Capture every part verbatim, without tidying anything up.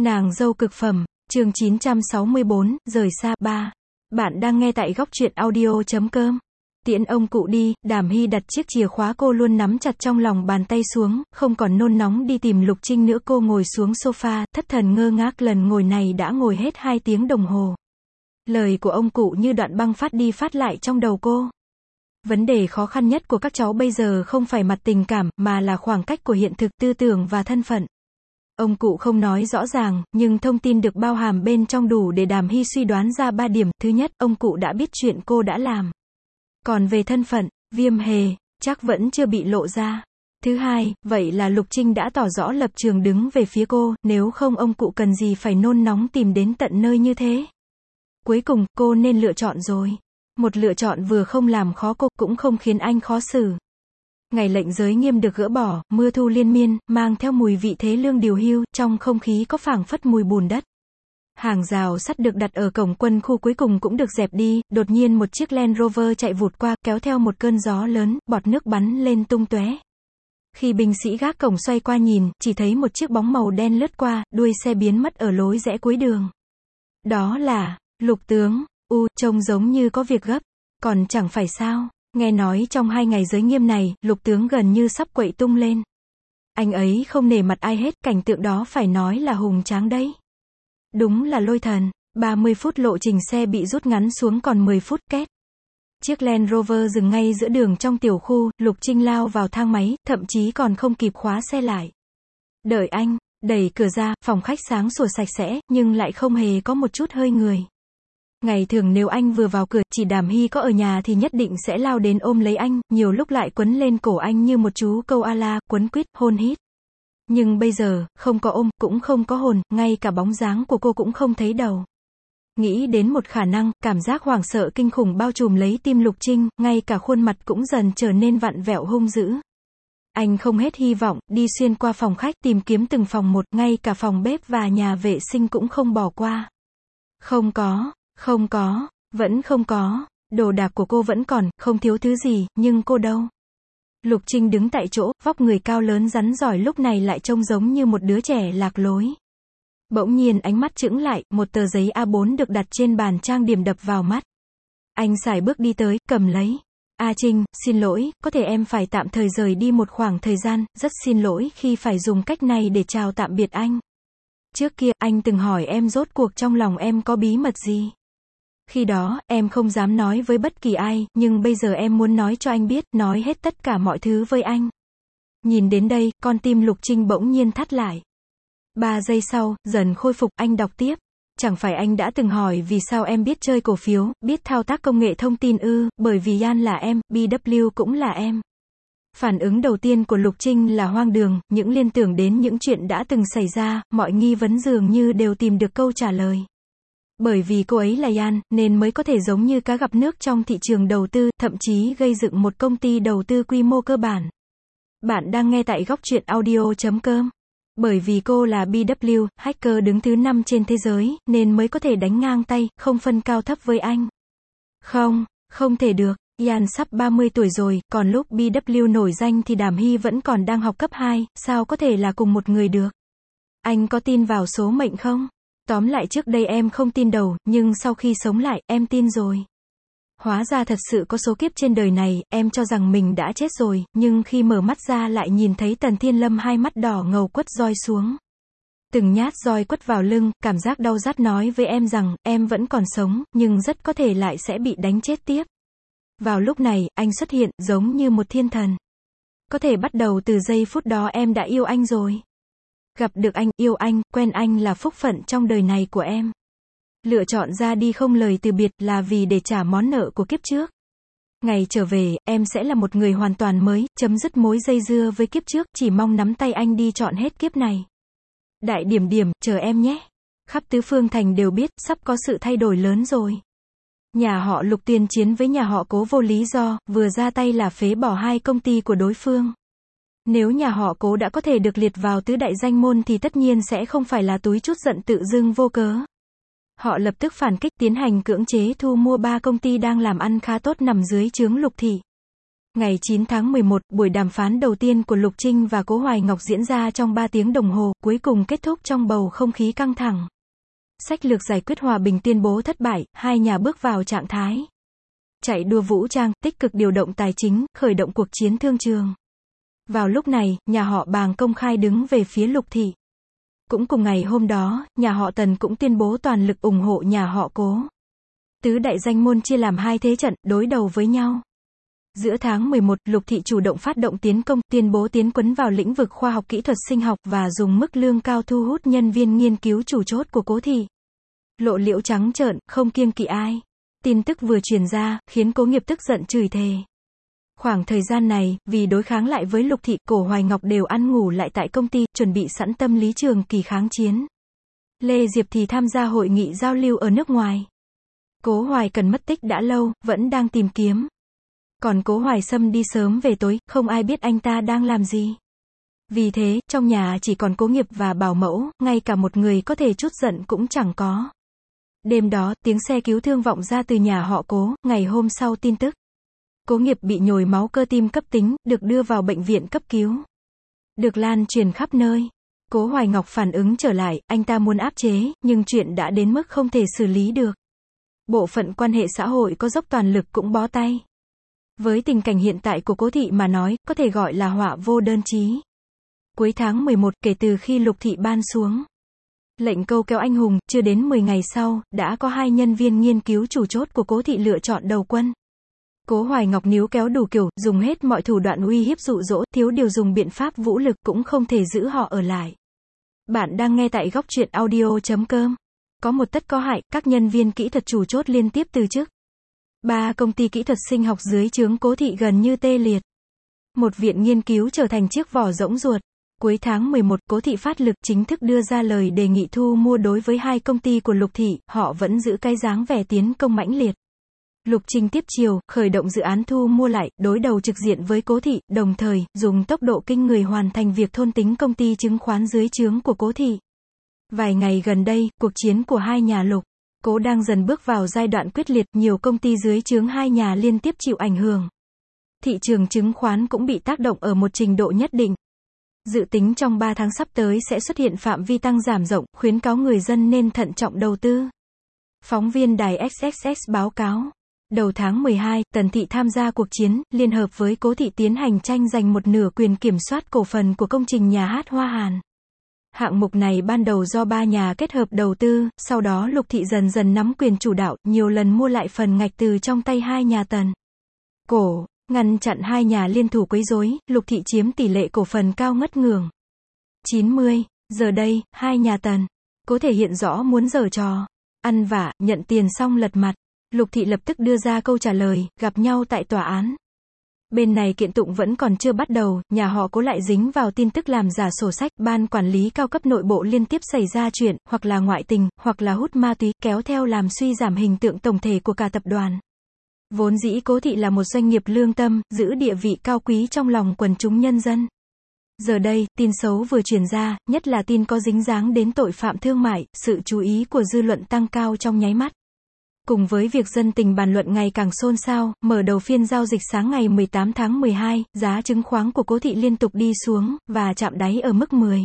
Nàng dâu cực phẩm, chương chín trăm sáu mươi bốn, rời xa, ba. Bạn đang nghe tại góc truyện audio chấm com. Tiễn ông cụ đi, Đàm Hy đặt chiếc chìa khóa cô luôn nắm chặt trong lòng bàn tay xuống, không còn nôn nóng đi tìm Lục Trinh nữa. Cô ngồi xuống sofa, thất thần ngơ ngác, lần ngồi này đã ngồi hết hai tiếng đồng hồ. Lời của ông cụ như đoạn băng phát đi phát lại trong đầu cô. Vấn đề khó khăn nhất của các cháu bây giờ không phải mặt tình cảm, mà là khoảng cách của hiện thực, tư tưởng và thân phận. Ông cụ không nói rõ ràng, nhưng thông tin được bao hàm bên trong đủ để Đàm Hy suy đoán ra ba điểm. Thứ nhất, ông cụ đã biết chuyện cô đã làm. Còn về thân phận, Viêm Hề, chắc vẫn chưa bị lộ ra. Thứ hai, vậy là Lục Trinh đã tỏ rõ lập trường đứng về phía cô, nếu không ông cụ cần gì phải nôn nóng tìm đến tận nơi như thế. Cuối cùng, cô nên lựa chọn rồi. Một lựa chọn vừa không làm khó cô, cũng không khiến anh khó xử. Ngày lệnh giới nghiêm được gỡ bỏ, mưa thu liên miên, mang theo mùi vị thế lương điều hưu, trong không khí có phảng phất mùi bùn đất. Hàng rào sắt được đặt ở cổng quân khu cuối cùng cũng được dẹp đi, đột nhiên một chiếc Land Rover chạy vụt qua, kéo theo một cơn gió lớn, bọt nước bắn lên tung tóe. Khi binh sĩ gác cổng xoay qua nhìn, chỉ thấy một chiếc bóng màu đen lướt qua, đuôi xe biến mất ở lối rẽ cuối đường. Đó là Lục tướng. U, trông giống như có việc gấp. Còn chẳng phải sao, nghe nói trong hai ngày giới nghiêm này, Lục tướng gần như sắp quậy tung lên. Anh ấy không nể mặt ai hết, cảnh tượng đó phải nói là hùng tráng đấy. Đúng là lôi thần. ba mươi phút lộ trình xe bị rút ngắn xuống còn mười phút, két. Chiếc Land Rover dừng ngay giữa đường trong tiểu khu, Lục Trinh lao vào thang máy, thậm chí còn không kịp khóa xe lại. Đợi anh, đẩy cửa ra, phòng khách sáng sủa sạch sẽ, nhưng lại không hề có một chút hơi người. Ngày thường nếu anh vừa vào cửa, chỉ Đàm Hy có ở nhà thì nhất định sẽ lao đến ôm lấy anh, nhiều lúc lại quấn lên cổ anh như một chú câu a la, quấn quýt, hôn hít. Nhưng bây giờ, không có ôm, cũng không có hồn, ngay cả bóng dáng của cô cũng không thấy đâu. Nghĩ đến một khả năng, cảm giác hoảng sợ kinh khủng bao trùm lấy tim Lục Trinh, ngay cả khuôn mặt cũng dần trở nên vặn vẹo hung dữ. Anh không hết hy vọng, đi xuyên qua phòng khách, tìm kiếm từng phòng một, ngay cả phòng bếp và nhà vệ sinh cũng không bỏ qua. Không có. Không có, vẫn không có, đồ đạc của cô vẫn còn, không thiếu thứ gì, nhưng cô đâu? Lục Trinh đứng tại chỗ, vóc người cao lớn rắn rỏi lúc này lại trông giống như một đứa trẻ lạc lối. Bỗng nhiên ánh mắt chững lại, một tờ giấy A bốn được đặt trên bàn trang điểm đập vào mắt. Anh sải bước đi tới, cầm lấy. A Trinh, xin lỗi, có thể em phải tạm thời rời đi một khoảng thời gian, rất xin lỗi khi phải dùng cách này để chào tạm biệt anh. Trước kia, anh từng hỏi em rốt cuộc trong lòng em có bí mật gì. Khi đó, em không dám nói với bất kỳ ai, nhưng bây giờ em muốn nói cho anh biết, nói hết tất cả mọi thứ với anh. Nhìn đến đây, con tim Lục Trinh bỗng nhiên thắt lại. Ba giây sau, dần khôi phục, anh đọc tiếp. Chẳng phải anh đã từng hỏi vì sao em biết chơi cổ phiếu, biết thao tác công nghệ thông tin ư, bởi vì Yan là em, bê vê cũng là em. Phản ứng đầu tiên của Lục Trinh là hoang đường, những liên tưởng đến những chuyện đã từng xảy ra, mọi nghi vấn dường như đều tìm được câu trả lời. Bởi vì cô ấy là Yan, nên mới có thể giống như cá gặp nước trong thị trường đầu tư, thậm chí gây dựng một công ty đầu tư quy mô cơ bản. Bạn đang nghe tại góc truyện audio chấm com. Bởi vì cô là bê vê, hacker đứng thứ năm trên thế giới, nên mới có thể đánh ngang tay, không phân cao thấp với anh. Không, không thể được. Yan sắp ba mươi tuổi rồi, còn lúc bê vê nổi danh thì Đàm Hy vẫn còn đang học cấp hai, sao có thể là cùng một người được? Anh có tin vào số mệnh không? Tóm lại trước đây em không tin đầu, nhưng sau khi sống lại, em tin rồi. Hóa ra thật sự có số kiếp trên đời này, em cho rằng mình đã chết rồi, nhưng khi mở mắt ra lại nhìn thấy Tần Thiên Lâm hai mắt đỏ ngầu quất roi xuống. Từng nhát roi quất vào lưng, cảm giác đau rát nói với em rằng, em vẫn còn sống, nhưng rất có thể lại sẽ bị đánh chết tiếp. Vào lúc này, anh xuất hiện, giống như một thiên thần. Có thể bắt đầu từ giây phút đó em đã yêu anh rồi. Gặp được anh, yêu anh, quen anh là phúc phận trong đời này của em. Lựa chọn ra đi không lời từ biệt là vì để trả món nợ của kiếp trước. Ngày trở về, em sẽ là một người hoàn toàn mới, chấm dứt mối dây dưa với kiếp trước, chỉ mong nắm tay anh đi trọn hết kiếp này. Đại điểm điểm, chờ em nhé. Khắp tứ phương thành đều biết, sắp có sự thay đổi lớn rồi. Nhà họ Lục tuyên chiến với nhà họ Cố vô lý do, vừa ra tay là phế bỏ hai công ty của đối phương. Nếu nhà họ Cố đã có thể được liệt vào tứ đại danh môn thì tất nhiên sẽ không phải là túi chút giận tự dưng vô cớ. Họ lập tức phản kích, tiến hành cưỡng chế thu mua ba công ty đang làm ăn khá tốt nằm dưới trướng Lục thị. Ngày chín tháng mười một, buổi đàm phán đầu tiên của Lục Trinh và Cố Hoài Ngọc diễn ra trong ba tiếng đồng hồ, cuối cùng kết thúc trong bầu không khí căng thẳng. Sách lược giải quyết hòa bình tuyên bố thất bại, hai nhà bước vào trạng thái chạy đua vũ trang, tích cực điều động tài chính, khởi động cuộc chiến thương trường. Vào lúc này, nhà họ Bàng công khai đứng về phía Lục Thị. Cũng cùng ngày hôm đó, nhà họ Tần cũng tuyên bố toàn lực ủng hộ nhà họ Cố. Tứ đại danh môn chia làm hai thế trận, đối đầu với nhau. Giữa tháng mười một, Lục Thị chủ động phát động tiến công, tuyên bố tiến quân vào lĩnh vực khoa học kỹ thuật sinh học và dùng mức lương cao thu hút nhân viên nghiên cứu chủ chốt của Cố Thị. Lộ liễu trắng trợn, không kiêng kỵ ai. Tin tức vừa truyền ra, khiến Cố Nghiệp tức giận chửi thề. Khoảng thời gian này, vì đối kháng lại với Lục Thị, Cố Hoài Ngọc đều ăn ngủ lại tại công ty, chuẩn bị sẵn tâm lý trường kỳ kháng chiến. Lê Diệp thì tham gia hội nghị giao lưu ở nước ngoài. Cố Hoài Cần mất tích đã lâu, vẫn đang tìm kiếm. Còn Cố Hoài Sâm đi sớm về tối, không ai biết anh ta đang làm gì. Vì thế, trong nhà chỉ còn Cố Nghiệp và bảo mẫu, ngay cả một người có thể chút giận cũng chẳng có. Đêm đó, tiếng xe cứu thương vọng ra từ nhà họ Cố, ngày hôm sau tin tức. Cố Nghiệp bị nhồi máu cơ tim cấp tính, được đưa vào bệnh viện cấp cứu. Được lan truyền khắp nơi. Cố Hoài Ngọc phản ứng trở lại, anh ta muốn áp chế, nhưng chuyện đã đến mức không thể xử lý được. Bộ phận quan hệ xã hội có dốc toàn lực cũng bó tay. Với tình cảnh hiện tại của Cố Thị mà nói, có thể gọi là họa vô đơn chí. Cuối tháng mười một, kể từ khi Lục Thị ban xuống lệnh câu kéo anh hùng, chưa đến mười ngày sau, đã có hai nhân viên nghiên cứu chủ chốt của Cố Thị lựa chọn đầu quân. Cố Hoài Ngọc níu kéo đủ kiểu, dùng hết mọi thủ đoạn uy hiếp dụ dỗ, thiếu điều dùng biện pháp vũ lực cũng không thể giữ họ ở lại. Bạn đang nghe tại góc truyện audio chấm com. Có một tất có hại, các nhân viên kỹ thuật chủ chốt liên tiếp từ chức. Ba công ty kỹ thuật sinh học dưới trướng Cố Thị gần như tê liệt. Một viện nghiên cứu trở thành chiếc vỏ rỗng ruột. Cuối tháng mười một, Cố Thị phát lực chính thức đưa ra lời đề nghị thu mua đối với hai công ty của Lục Thị, họ vẫn giữ cái dáng vẻ tiến công mãnh liệt. Lục Trinh tiếp chiều, khởi động dự án thu mua lại, đối đầu trực diện với Cố Thị, đồng thời, dùng tốc độ kinh người hoàn thành việc thôn tính công ty chứng khoán dưới trướng của Cố Thị. Vài ngày gần đây, cuộc chiến của hai nhà Lục, Cố đang dần bước vào giai đoạn quyết liệt, nhiều công ty dưới trướng hai nhà liên tiếp chịu ảnh hưởng. Thị trường chứng khoán cũng bị tác động ở một trình độ nhất định. Dự tính trong ba tháng sắp tới sẽ xuất hiện phạm vi tăng giảm rộng, khuyến cáo người dân nên thận trọng đầu tư. Phóng viên đài ích ích ích báo cáo. Đầu tháng mười hai, Tần Thị tham gia cuộc chiến, liên hợp với Cố Thị tiến hành tranh giành một nửa quyền kiểm soát cổ phần của công trình nhà hát Hoa Hàn. Hạng mục này ban đầu do ba nhà kết hợp đầu tư, sau đó Lục Thị dần dần nắm quyền chủ đạo, nhiều lần mua lại phần ngạch từ trong tay hai nhà Tần. Cổ, ngăn chặn hai nhà liên thủ quấy rối, Lục Thị chiếm tỷ lệ cổ phần cao ngất ngường. chín mươi, giờ đây, hai nhà Tần, Cố thể hiện rõ muốn giở trò, ăn vạ, nhận tiền xong lật mặt. Lục Thị lập tức đưa ra câu trả lời, gặp nhau tại tòa án. Bên này kiện tụng vẫn còn chưa bắt đầu, nhà họ Cố lại dính vào tin tức làm giả sổ sách, ban quản lý cao cấp nội bộ liên tiếp xảy ra chuyện, hoặc là ngoại tình, hoặc là hút ma túy, kéo theo làm suy giảm hình tượng tổng thể của cả tập đoàn. Vốn dĩ Cố Thị là một doanh nghiệp lương tâm, giữ địa vị cao quý trong lòng quần chúng nhân dân. Giờ đây, tin xấu vừa truyền ra, nhất là tin có dính dáng đến tội phạm thương mại, sự chú ý của dư luận tăng cao trong nháy mắt. Cùng với việc dân tình bàn luận ngày càng xôn xao, mở đầu phiên giao dịch sáng ngày mười tám tháng mười hai, giá chứng khoán của Cố Thị liên tục đi xuống, và chạm đáy ở mức mười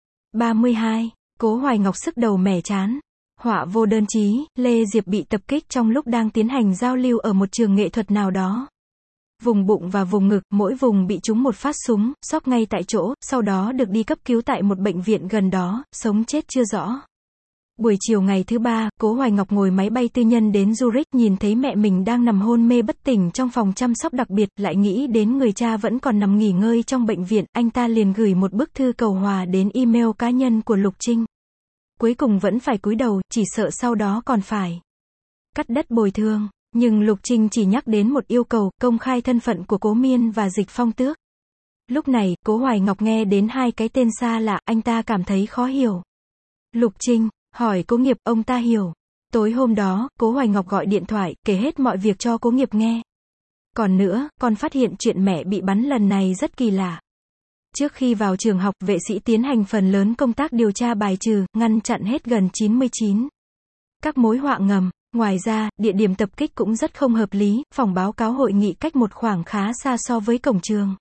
ba mươi hai. Cố Hoài Ngọc sức đầu mẻ chán. Họa vô đơn chí, Lê Diệp bị tập kích trong lúc đang tiến hành giao lưu ở một trường nghệ thuật nào đó. Vùng bụng và vùng ngực, mỗi vùng bị trúng một phát súng, xóc ngay tại chỗ, sau đó được đi cấp cứu tại một bệnh viện gần đó, sống chết chưa rõ. Buổi chiều ngày thứ ba, Cố Hoài Ngọc ngồi máy bay tư nhân đến Zurich, nhìn thấy mẹ mình đang nằm hôn mê bất tỉnh trong phòng chăm sóc đặc biệt, lại nghĩ đến người cha vẫn còn nằm nghỉ ngơi trong bệnh viện, anh ta liền gửi một bức thư cầu hòa đến email cá nhân của Lục Trinh. Cuối cùng vẫn phải cúi đầu, chỉ sợ sau đó còn phải cắt đất bồi thường, nhưng Lục Trinh chỉ nhắc đến một yêu cầu, công khai thân phận của Cố Miên và Dịch Phong Tước. Lúc này, Cố Hoài Ngọc nghe đến hai cái tên xa lạ, anh ta cảm thấy khó hiểu. Lục Trinh hỏi Cố Nghiệp, ông ta hiểu. Tối hôm đó, Cố Hoài Ngọc gọi điện thoại, kể hết mọi việc cho Cố Nghiệp nghe. Còn nữa, con phát hiện chuyện mẹ bị bắn lần này rất kỳ lạ. Trước khi vào trường học, vệ sĩ tiến hành phần lớn công tác điều tra bài trừ, ngăn chặn hết gần chín mươi chín các mối họa ngầm. Ngoài ra, địa điểm tập kích cũng rất không hợp lý, phòng báo cáo hội nghị cách một khoảng khá xa so với cổng trường.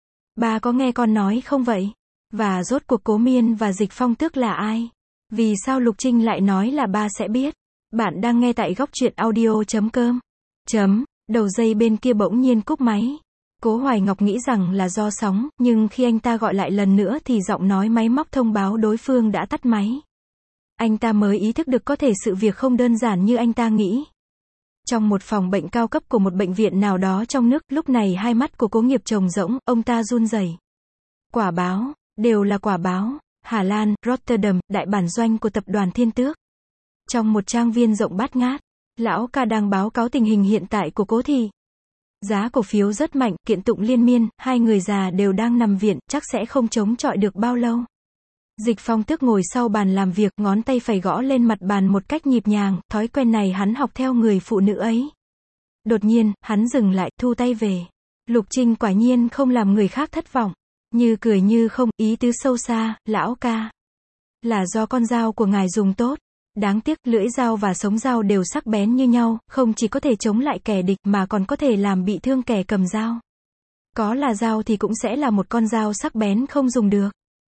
Ba có nghe con nói không vậy? Và rốt cuộc Cố Miên và Dịch Phong Tước là ai? Vì sao Lục Trinh lại nói là ba sẽ biết? Bạn đang nghe tại góc truyện audio chấm com. Chấm, đầu dây bên kia bỗng nhiên cúp máy. Cố Hoài Ngọc nghĩ rằng là do sóng, nhưng khi anh ta gọi lại lần nữa thì giọng nói máy móc thông báo đối phương đã tắt máy. Anh ta mới ý thức được có thể sự việc không đơn giản như anh ta nghĩ. Trong một phòng bệnh cao cấp của một bệnh viện nào đó trong nước, lúc này hai mắt của Cố Nghiệp trống rỗng, ông ta run rẩy. Quả báo, đều là quả báo. Hà Lan, Rotterdam, đại bản doanh của tập đoàn Thiên Tước. Trong một trang viên rộng bát ngát, lão ca đang báo cáo tình hình hiện tại của Cố thị. Giá cổ phiếu rất mạnh, kiện tụng liên miên, hai người già đều đang nằm viện, chắc sẽ không chống chọi được bao lâu. Dịch Phong Tước ngồi sau bàn làm việc, ngón tay phẩy gõ lên mặt bàn một cách nhịp nhàng, thói quen này hắn học theo người phụ nữ ấy. Đột nhiên, hắn dừng lại, thu tay về. Lục Trinh quả nhiên không làm người khác thất vọng. Như cười như không, ý tứ sâu xa, lão ca. Là do con dao của ngài dùng tốt. Đáng tiếc, lưỡi dao và sống dao đều sắc bén như nhau, không chỉ có thể chống lại kẻ địch mà còn có thể làm bị thương kẻ cầm dao. Có là dao thì cũng sẽ là một con dao sắc bén không dùng được.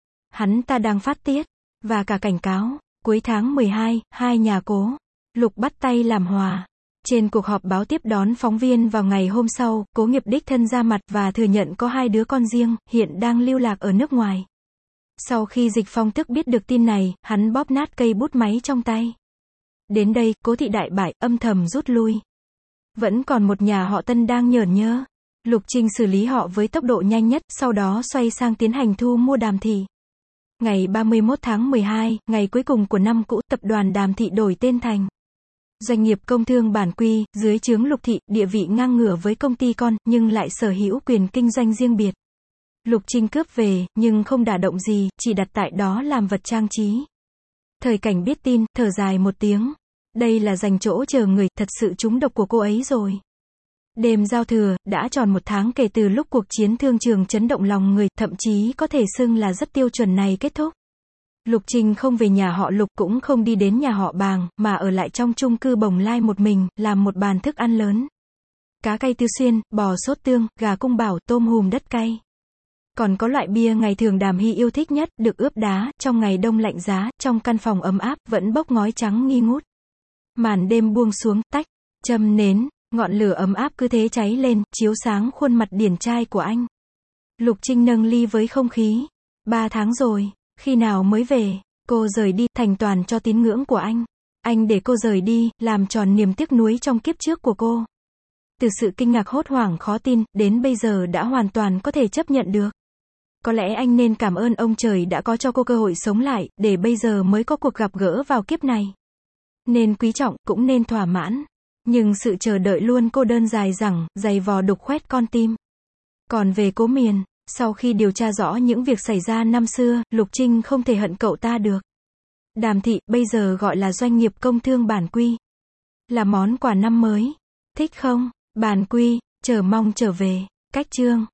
Hắn ta đang phát tiết, và cả cảnh cáo. Cuối tháng mười hai, hai nhà Cố Lục bắt tay làm hòa. Trên cuộc họp báo tiếp đón phóng viên vào ngày hôm sau, Cố Nghiệp đích thân ra mặt và thừa nhận có hai đứa con riêng, hiện đang lưu lạc ở nước ngoài. Sau khi Dịch Phong Tước biết được tin này, hắn bóp nát cây bút máy trong tay. Đến đây, Cố thị đại bại, âm thầm rút lui. Vẫn còn một nhà họ Tân đang nhởn nhơ. Lục Trinh xử lý họ với tốc độ nhanh nhất, sau đó xoay sang tiến hành thu mua Đàm thị. Ngày ba mươi mốt tháng mười hai, ngày cuối cùng của năm cũ, tập đoàn Đàm thị đổi tên thành Doanh nghiệp Công thương Bản Quy, dưới trướng Lục thị, địa vị ngang ngửa với công ty con, nhưng lại sở hữu quyền kinh doanh riêng biệt. Lục Trinh cướp về, nhưng không đả động gì, chỉ đặt tại đó làm vật trang trí. Thời Cảnh biết tin, thở dài một tiếng. Đây là dành chỗ chờ người, thật sự trúng độc của cô ấy rồi. Đêm giao thừa, đã tròn một tháng kể từ lúc cuộc chiến thương trường chấn động lòng người, thậm chí có thể xưng là rất tiêu chuẩn này kết thúc. Lục Trinh không về nhà họ Lục, cũng không đi đến nhà họ Bàng, mà ở lại trong chung cư Bồng Lai một mình, làm một bàn thức ăn lớn. Cá cay Tứ Xuyên, bò sốt tương, gà cung bảo, tôm hùm đất cay. Còn có loại bia ngày thường Đàm Hy yêu thích nhất, được ướp đá, trong ngày đông lạnh giá, trong căn phòng ấm áp, vẫn bốc ngói trắng nghi ngút. Màn đêm buông xuống, tách, châm nến, ngọn lửa ấm áp cứ thế cháy lên, chiếu sáng khuôn mặt điển trai của anh. Lục Trinh nâng ly với không khí. Ba tháng rồi, khi nào mới về? Cô rời đi, thành toàn cho tín ngưỡng của anh. Anh để cô rời đi, làm tròn niềm tiếc nuối trong kiếp trước của cô. Từ sự kinh ngạc hốt hoảng khó tin, đến bây giờ đã hoàn toàn có thể chấp nhận được. Có lẽ anh nên cảm ơn ông trời đã có cho cô cơ hội sống lại, để bây giờ mới có cuộc gặp gỡ vào kiếp này. Nên quý trọng, cũng nên thỏa mãn. Nhưng sự chờ đợi luôn cô đơn dài dẳng, dày vò đục khoét con tim. Còn về Cố Miền, sau khi điều tra rõ những việc xảy ra năm xưa, Lục Trinh không thể hận cậu ta được. Đàm thị, bây giờ gọi là Doanh nghiệp Công thương Bản Quy. Là món quà năm mới. Thích không? Bản Quy, chờ mong trở về. Cách chương.